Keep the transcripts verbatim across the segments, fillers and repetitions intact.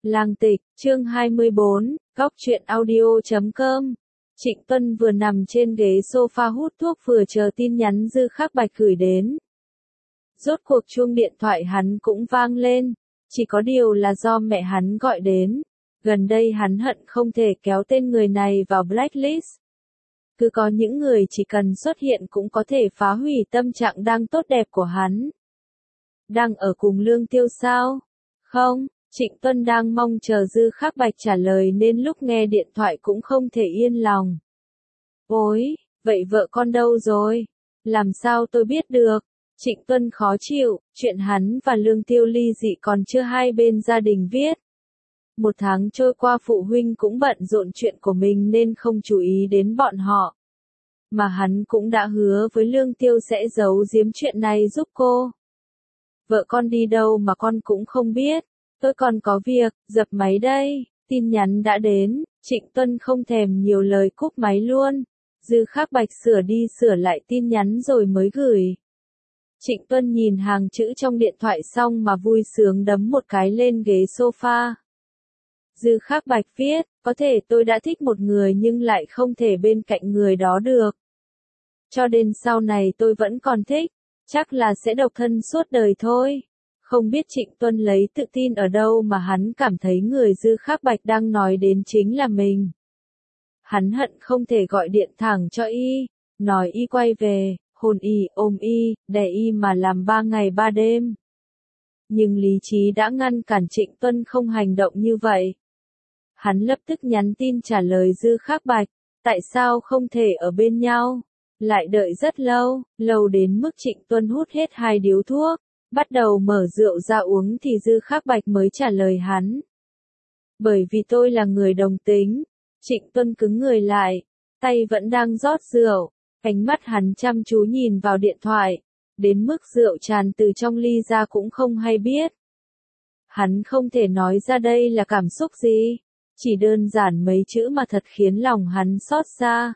Lang Tịch, chương hai mươi bốn, góc truyện audio chấm com. Trịnh Tuân vừa nằm trên ghế sofa hút thuốc vừa chờ tin nhắn Dư Khắc Bạch gửi đến. Rốt cuộc chuông điện thoại hắn cũng vang lên, chỉ có điều là do mẹ hắn gọi đến. Gần đây hắn hận không thể kéo tên người này vào blacklist. Cứ có những người chỉ cần xuất hiện cũng có thể phá hủy tâm trạng đang tốt đẹp của hắn. Đang ở cùng Lương Tiêu sao? Không. Trịnh Tuân đang mong chờ Dư Khắc Bạch trả lời nên lúc nghe điện thoại cũng không thể yên lòng. Ôi, vậy vợ con đâu rồi? Làm sao tôi biết được? Trịnh Tuân khó chịu, chuyện hắn và Lương Tiêu ly dị còn chưa hai bên gia đình viết. Một tháng trôi qua phụ huynh cũng bận rộn chuyện của mình nên không chú ý đến bọn họ. Mà hắn cũng đã hứa với Lương Tiêu sẽ giấu giếm chuyện này giúp cô. Vợ con đi đâu mà con cũng không biết. Tôi còn có việc, dập máy đây. Tin nhắn đã đến, Trịnh Tuân không thèm nhiều lời cúp máy luôn. Dư Khắc Bạch sửa đi sửa lại tin nhắn rồi mới gửi. Trịnh Tuân nhìn hàng chữ trong điện thoại xong mà vui sướng đấm một cái lên ghế sofa. Dư Khắc Bạch viết, có thể tôi đã thích một người nhưng lại không thể bên cạnh người đó được. Cho đến sau này tôi vẫn còn thích, chắc là sẽ độc thân suốt đời thôi. Không biết Trịnh Tuân lấy tự tin ở đâu mà hắn cảm thấy người Dư Khắc Bạch đang nói đến chính là mình. Hắn hận không thể gọi điện thẳng cho y, nói y quay về, hôn y, ôm y, đè y mà làm ba ngày ba đêm. Nhưng lý trí đã ngăn cản Trịnh Tuân không hành động như vậy. Hắn lập tức nhắn tin trả lời Dư Khắc Bạch, tại sao không thể ở bên nhau? Lại đợi rất lâu, lâu đến mức Trịnh Tuân hút hết hai điếu thuốc. Bắt đầu mở rượu ra uống thì Dư Khắc Bạch mới trả lời hắn. Bởi vì tôi là người đồng tính. Trịnh Tuân cứng người lại, tay vẫn đang rót rượu, ánh mắt hắn chăm chú nhìn vào điện thoại, đến mức rượu tràn từ trong ly ra cũng không hay biết. Hắn không thể nói ra đây là cảm xúc gì, chỉ đơn giản mấy chữ mà thật khiến lòng hắn xót xa.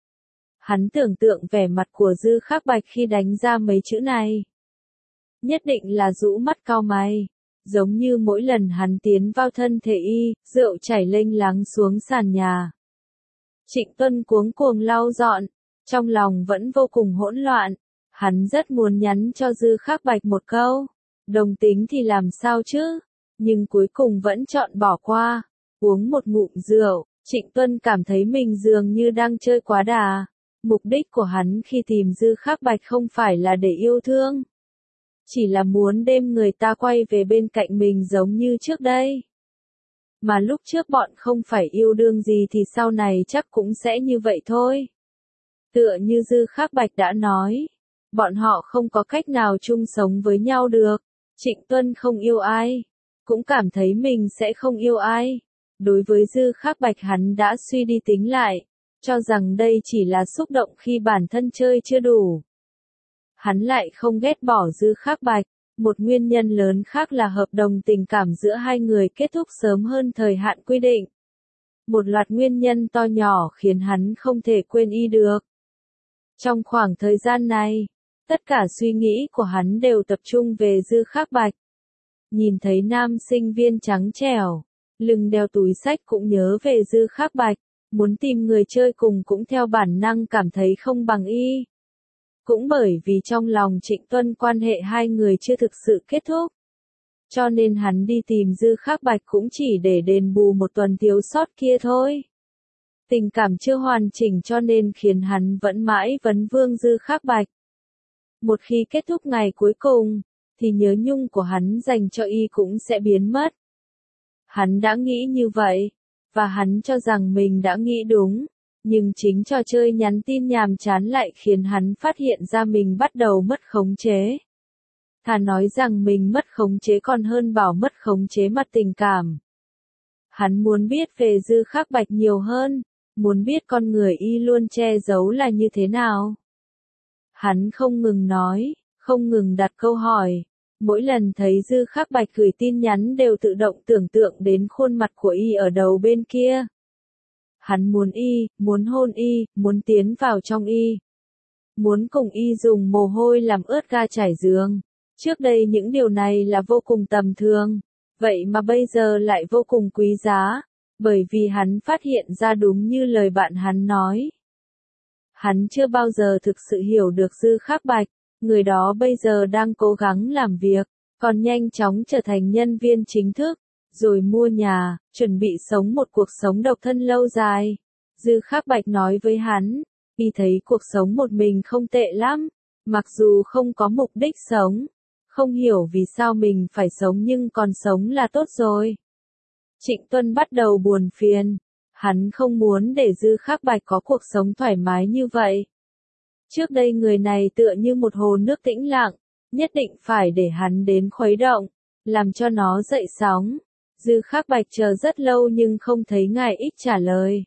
Hắn tưởng tượng vẻ mặt của Dư Khắc Bạch khi đánh ra mấy chữ này. Nhất định là rũ mắt cau mày, giống như mỗi lần hắn tiến vào thân thể y, rượu chảy lênh láng xuống sàn nhà. Trịnh Tuân cuống cuồng lau dọn, trong lòng vẫn vô cùng hỗn loạn, hắn rất muốn nhắn cho Dư Khắc Bạch một câu, đồng tính thì làm sao chứ, nhưng cuối cùng vẫn chọn bỏ qua, uống một ngụm rượu, Trịnh Tuân cảm thấy mình dường như đang chơi quá đà, mục đích của hắn khi tìm Dư Khắc Bạch không phải là để yêu thương. Chỉ là muốn đem người ta quay về bên cạnh mình giống như trước đây. Mà lúc trước bọn không phải yêu đương gì thì sau này chắc cũng sẽ như vậy thôi. Tựa như Dư Khắc Bạch đã nói, bọn họ không có cách nào chung sống với nhau được. Trịnh Tuân không yêu ai, cũng cảm thấy mình sẽ không yêu ai. Đối với Dư Khắc Bạch hắn đã suy đi tính lại, cho rằng đây chỉ là xúc động khi bản thân chơi chưa đủ. Hắn lại không ghét bỏ Dư Khắc Bạch, một nguyên nhân lớn khác là hợp đồng tình cảm giữa hai người kết thúc sớm hơn thời hạn quy định. Một loạt nguyên nhân to nhỏ khiến hắn không thể quên y được. Trong khoảng thời gian này, tất cả suy nghĩ của hắn đều tập trung về Dư Khắc Bạch. Nhìn thấy nam sinh viên trắng trẻo, lưng đeo túi xách cũng nhớ về Dư Khắc Bạch, muốn tìm người chơi cùng cũng theo bản năng cảm thấy không bằng y. Cũng bởi vì trong lòng Trịnh Tuân quan hệ hai người chưa thực sự kết thúc. Cho nên hắn đi tìm Dư Khắc Bạch cũng chỉ để đền bù một tuần thiếu sót kia thôi. Tình cảm chưa hoàn chỉnh cho nên khiến hắn vẫn mãi vấn vương Dư Khắc Bạch. Một khi kết thúc ngày cuối cùng, thì nhớ nhung của hắn dành cho y cũng sẽ biến mất. Hắn đã nghĩ như vậy, và hắn cho rằng mình đã nghĩ đúng. Nhưng chính trò chơi nhắn tin nhàm chán lại khiến hắn phát hiện ra mình bắt đầu mất khống chế. Thà nói rằng mình mất khống chế còn hơn bảo mất khống chế mặt tình cảm. Hắn muốn biết về Dư Khắc Bạch nhiều hơn, muốn biết con người y luôn che giấu là như thế nào. Hắn không ngừng nói, không ngừng đặt câu hỏi. Mỗi lần thấy Dư Khắc Bạch gửi tin nhắn đều tự động tưởng tượng đến khuôn mặt của y ở đầu bên kia. Hắn muốn y, muốn hôn y, muốn tiến vào trong y. Muốn cùng y dùng mồ hôi làm ướt ga trải giường. Trước đây những điều này là vô cùng tầm thường. vậy mà bây giờ lại vô cùng quý giá, bởi vì hắn phát hiện ra đúng như lời bạn hắn nói. Hắn chưa bao giờ thực sự hiểu được Dư Khắc Bạch, người đó bây giờ đang cố gắng làm việc, còn nhanh chóng trở thành nhân viên chính thức, rồi mua nhà, chuẩn bị sống một cuộc sống độc thân lâu dài. Dư Khắc Bạch nói với hắn, y thấy cuộc sống một mình không tệ lắm, mặc dù không có mục đích sống, không hiểu vì sao mình phải sống nhưng còn sống là tốt rồi. Trịnh Tuân bắt đầu buồn phiền, hắn không muốn để Dư Khắc Bạch có cuộc sống thoải mái như vậy. Trước đây người này tựa như một hồ nước tĩnh lặng, nhất định phải để hắn đến khuấy động, làm cho nó dậy sóng. Dư Khắc Bạch chờ rất lâu nhưng không thấy ngài Ích trả lời.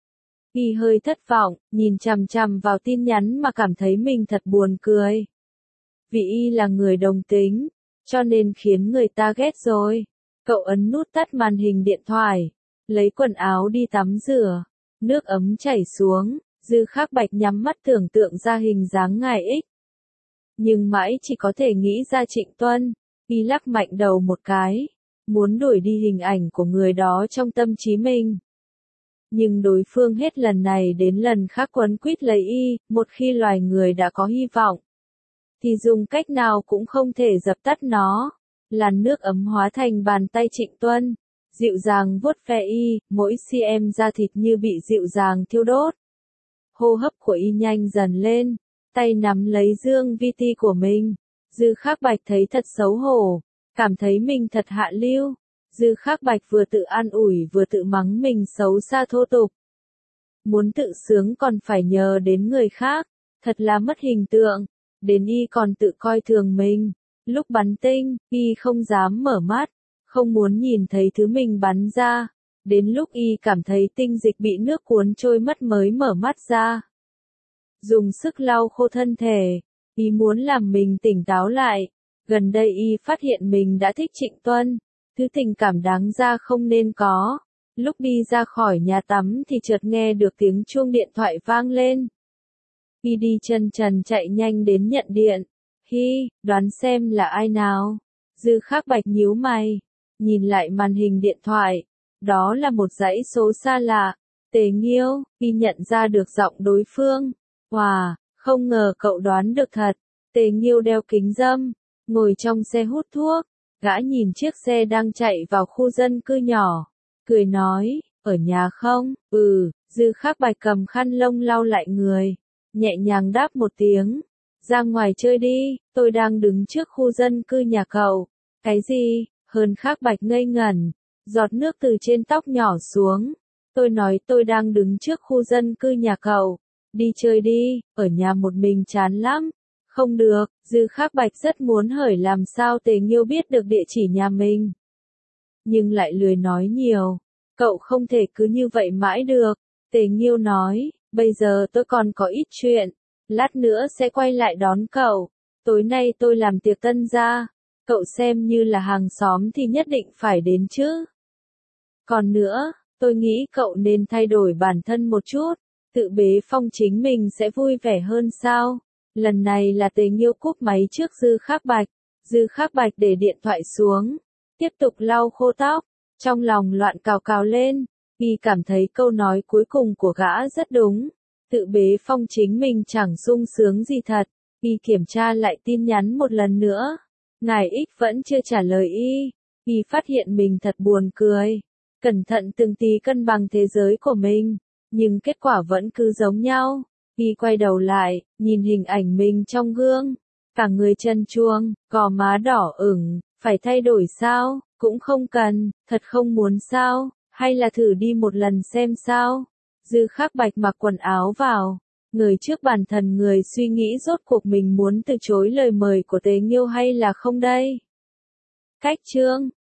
Y hơi thất vọng, nhìn chằm chằm vào tin nhắn mà cảm thấy mình thật buồn cười. Vì y là người đồng tính, cho nên khiến người ta ghét rồi. Cậu ấn nút tắt màn hình điện thoại, lấy quần áo đi tắm rửa, nước ấm chảy xuống, Dư Khắc Bạch nhắm mắt tưởng tượng ra hình dáng ngài Ích. Nhưng mãi chỉ có thể nghĩ ra Trịnh Tuân, y lắc mạnh đầu một cái, muốn đuổi đi hình ảnh của người đó trong tâm trí mình. Nhưng đối phương hết lần này đến lần khác quấn quýt lấy y, một khi loài người đã có hy vọng, thì dùng cách nào cũng không thể dập tắt nó. Làn nước ấm hóa thành bàn tay Trịnh Tuân, dịu dàng vuốt ve y, mỗi cm da thịt như bị dịu dàng thiêu đốt. Hô hấp của y nhanh dần lên, tay nắm lấy dương vi ti của mình. Dư Khắc Bạch thấy thật xấu hổ, cảm thấy mình thật hạ lưu. Dư Khắc Bạch vừa tự an ủi vừa tự mắng mình xấu xa thô tục. Muốn tự sướng còn phải nhờ đến người khác, thật là mất hình tượng. Đến y còn tự coi thường mình. Lúc bắn tinh, y không dám mở mắt, không muốn nhìn thấy thứ mình bắn ra. Đến lúc y cảm thấy tinh dịch bị nước cuốn trôi mất mới mở mắt ra. Dùng sức lau khô thân thể, y muốn làm mình tỉnh táo lại. Gần đây y phát hiện mình đã thích Trịnh Tuân, thứ tình cảm đáng ra không nên có. Lúc đi ra khỏi nhà tắm thì chợt nghe được tiếng chuông điện thoại vang lên. Y đi chân trần chạy nhanh đến nhận điện. Hi, đoán xem là ai nào? Dư Khắc Bạch nhíu mày, nhìn lại màn hình điện thoại. Đó là một dãy số xa lạ. Tề Nghiêu, y nhận ra được giọng đối phương. Wow, không ngờ cậu đoán được thật. Tề Nghiêu đeo kính râm, ngồi trong xe hút thuốc. Gã nhìn chiếc xe đang chạy vào khu dân cư nhỏ, cười nói, ở nhà không? Ừ, Dư Khắc Bạch cầm khăn lông lau lại người, nhẹ nhàng đáp một tiếng. Ra ngoài chơi đi, tôi đang đứng trước khu dân cư nhà cậu. Cái gì? Hơn Khắc Bạch ngây ngẩn, giọt nước từ trên tóc nhỏ xuống. Tôi nói tôi đang đứng trước khu dân cư nhà cậu. Đi chơi đi, ở nhà một mình chán lắm. Không được, Dư Khắc Bạch rất muốn hỏi làm sao Tề Nghiêu biết được địa chỉ nhà mình. Nhưng lại lười nói nhiều. Cậu không thể cứ như vậy mãi được. Tề Nghiêu nói, bây giờ tôi còn có ít chuyện. Lát nữa sẽ quay lại đón cậu. Tối nay tôi làm tiệc tân gia. Cậu xem như là hàng xóm thì nhất định phải đến chứ. Còn nữa, tôi nghĩ cậu nên thay đổi bản thân một chút. Tự bế phong chính mình sẽ vui vẻ hơn sao? Lần này là Tề Nghiêu cúp máy trước Dư Khắc Bạch. Dư Khắc Bạch để điện thoại xuống, tiếp tục lau khô tóc, trong lòng loạn cào cào lên. Y cảm thấy câu nói cuối cùng của gã rất đúng. Tự bế phong chính mình chẳng sung sướng gì thật. Y kiểm tra lại tin nhắn một lần nữa. Ngài Ích vẫn chưa trả lời y. Y phát hiện mình thật buồn cười. Cẩn thận từng tí cân bằng thế giới của mình. Nhưng kết quả vẫn cứ giống nhau. Y quay đầu lại, nhìn hình ảnh mình trong gương. Cả người trần truông, gò má đỏ ửng, phải thay đổi sao? Cũng không cần, thật không muốn sao? Hay là thử đi một lần xem sao? Dư Khắc Bạch mặc quần áo vào, người trước bàn thần người suy nghĩ rốt cuộc mình muốn từ chối lời mời của Tề Nghiêu hay là không đây? Cách chương